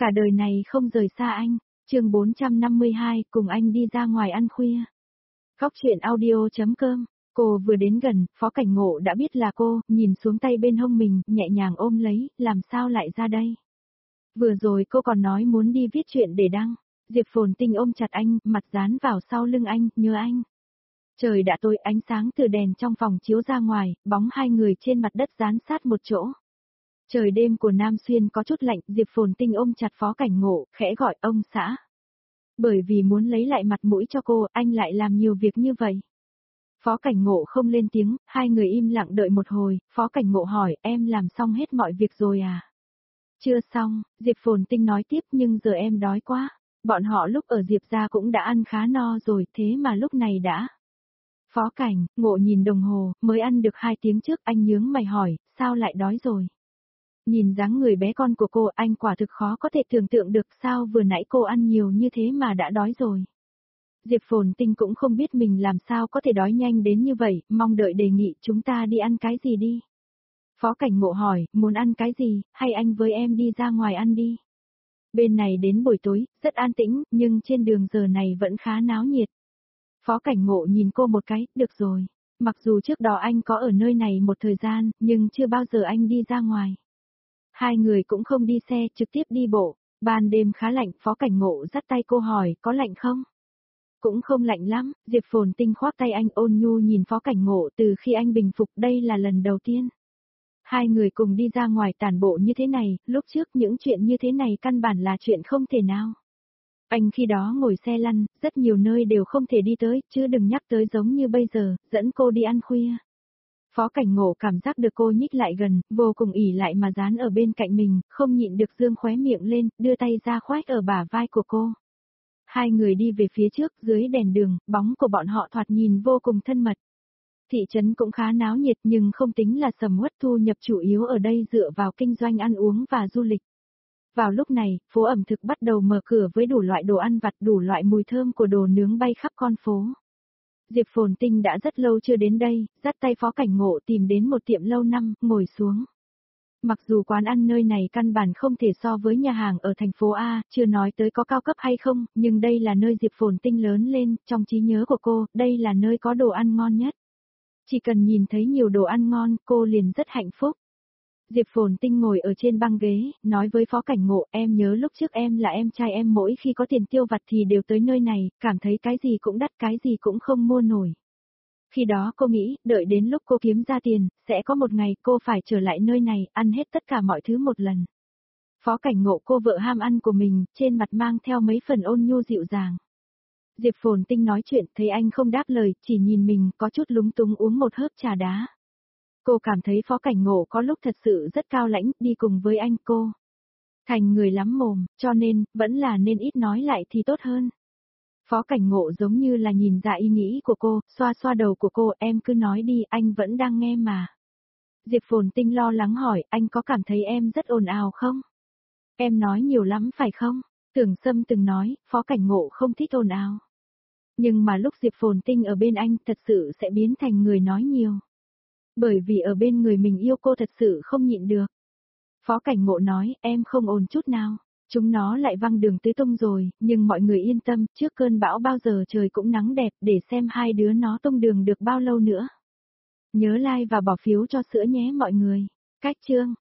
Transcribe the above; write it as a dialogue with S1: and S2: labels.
S1: Cả đời này không rời xa anh. Chương 452, cùng anh đi ra ngoài ăn khuya. Góc truyện audio.com. Cô vừa đến gần, Phó Cảnh Ngộ đã biết là cô, nhìn xuống tay bên hông mình, nhẹ nhàng ôm lấy, làm sao lại ra đây? Vừa rồi cô còn nói muốn đi viết chuyện để đăng. Diệp Phồn Tinh ôm chặt anh, mặt dán vào sau lưng anh, nhớ anh. Trời đã tối, ánh sáng từ đèn trong phòng chiếu ra ngoài, bóng hai người trên mặt đất dán sát một chỗ. Trời đêm của Nam Xuyên có chút lạnh, Diệp Phồn Tinh ôm chặt Phó Cảnh Ngộ, khẽ gọi ông xã. Bởi vì muốn lấy lại mặt mũi cho cô, anh lại làm nhiều việc như vậy. Phó Cảnh Ngộ không lên tiếng, hai người im lặng đợi một hồi, Phó Cảnh Ngộ hỏi, em làm xong hết mọi việc rồi à? Chưa xong, Diệp Phồn Tinh nói tiếp, nhưng giờ em đói quá. Bọn họ lúc ở Diệp gia cũng đã ăn khá no rồi, thế mà lúc này đã. Phó Cảnh Ngộ nhìn đồng hồ, mới ăn được 2 tiếng trước, anh nhướng mày hỏi, sao lại đói rồi? Nhìn dáng người bé con của cô, anh quả thực khó có thể tưởng tượng được sao vừa nãy cô ăn nhiều như thế mà đã đói rồi. Diệp Phồn Tinh cũng không biết mình làm sao có thể đói nhanh đến như vậy, mong đợi đề nghị chúng ta đi ăn cái gì đi. Phó Cảnh Ngộ hỏi, muốn ăn cái gì, hay anh với em đi ra ngoài ăn đi. Bên này đến buổi tối, rất an tĩnh, nhưng trên đường giờ này vẫn khá náo nhiệt. Phó Cảnh Ngộ nhìn cô một cái, được rồi. Mặc dù trước đó anh có ở nơi này một thời gian, nhưng chưa bao giờ anh đi ra ngoài. Hai người cũng không đi xe, trực tiếp đi bộ. Ban đêm khá lạnh, Phó Cảnh Ngộ dắt tay cô hỏi, có lạnh không? Cũng không lạnh lắm, Diệp Phồn Tinh khoác tay anh ôn nhu nhìn Phó Cảnh Ngộ từ khi anh bình phục đây là lần đầu tiên. Hai người cùng đi ra ngoài tản bộ như thế này, lúc trước những chuyện như thế này căn bản là chuyện không thể nào. Anh khi đó ngồi xe lăn, rất nhiều nơi đều không thể đi tới, chứ đừng nhắc tới giống như bây giờ, dẫn cô đi ăn khuya. Phó Cảnh Ngộ cảm giác được cô nhích lại gần, vô cùng ỉ lại mà dán ở bên cạnh mình, không nhịn được dương khóe miệng lên, đưa tay ra khoét ở bả vai của cô. Hai người đi về phía trước, dưới đèn đường, bóng của bọn họ thoạt nhìn vô cùng thân mật. Thị trấn cũng khá náo nhiệt nhưng không tính là sầm uất, thu nhập chủ yếu ở đây dựa vào kinh doanh ăn uống và du lịch. Vào lúc này, phố ẩm thực bắt đầu mở cửa với đủ loại đồ ăn vặt, đủ loại mùi thơm của đồ nướng bay khắp con phố. Diệp Phồn Tinh đã rất lâu chưa đến đây, dắt tay Phó Cảnh Ngộ tìm đến một tiệm lâu năm, ngồi xuống. Mặc dù quán ăn nơi này căn bản không thể so với nhà hàng ở thành phố A, chưa nói tới có cao cấp hay không, nhưng đây là nơi Diệp Phồn Tinh lớn lên, trong trí nhớ của cô, đây là nơi có đồ ăn ngon nhất. Chỉ cần nhìn thấy nhiều đồ ăn ngon, cô liền rất hạnh phúc. Diệp Phồn Tinh ngồi ở trên băng ghế, nói với Phó Cảnh Ngộ, em nhớ lúc trước em là em trai em mỗi khi có tiền tiêu vặt thì đều tới nơi này, cảm thấy cái gì cũng đắt, cái gì cũng không mua nổi. Khi đó cô nghĩ, đợi đến lúc cô kiếm ra tiền, sẽ có một ngày cô phải trở lại nơi này, ăn hết tất cả mọi thứ một lần. Phó Cảnh Ngộ cô vợ ham ăn của mình, trên mặt mang theo mấy phần ôn nhu dịu dàng. Diệp Phồn Tinh nói chuyện, thấy anh không đáp lời, chỉ nhìn mình, có chút lúng túng uống một hớp trà đá. Cô cảm thấy Phó Cảnh Ngộ có lúc thật sự rất cao lãnh, đi cùng với anh cô. Thành người lắm mồm, cho nên, vẫn là nên ít nói lại thì tốt hơn. Phó Cảnh Ngộ giống như là nhìn ra ý nghĩ của cô, xoa xoa đầu của cô, em cứ nói đi, anh vẫn đang nghe mà. Diệp Phồn Tinh lo lắng hỏi, anh có cảm thấy em rất ồn ào không? Em nói nhiều lắm phải không? Tưởng Sâm từng nói, Phó Cảnh Ngộ không thích ồn ào. Nhưng mà lúc Diệp Phồn Tinh ở bên anh thật sự sẽ biến thành người nói nhiều. Bởi vì ở bên người mình yêu cô thật sự không nhịn được. Phó Cảnh Ngộ nói, em không ồn chút nào. Chúng nó lại văng đường tứ tung rồi, nhưng mọi người yên tâm, trước cơn bão bao giờ trời cũng nắng đẹp, để xem hai đứa nó tung đường được bao lâu nữa. Nhớ like và bỏ phiếu cho sữa nhé mọi người. Cách chương.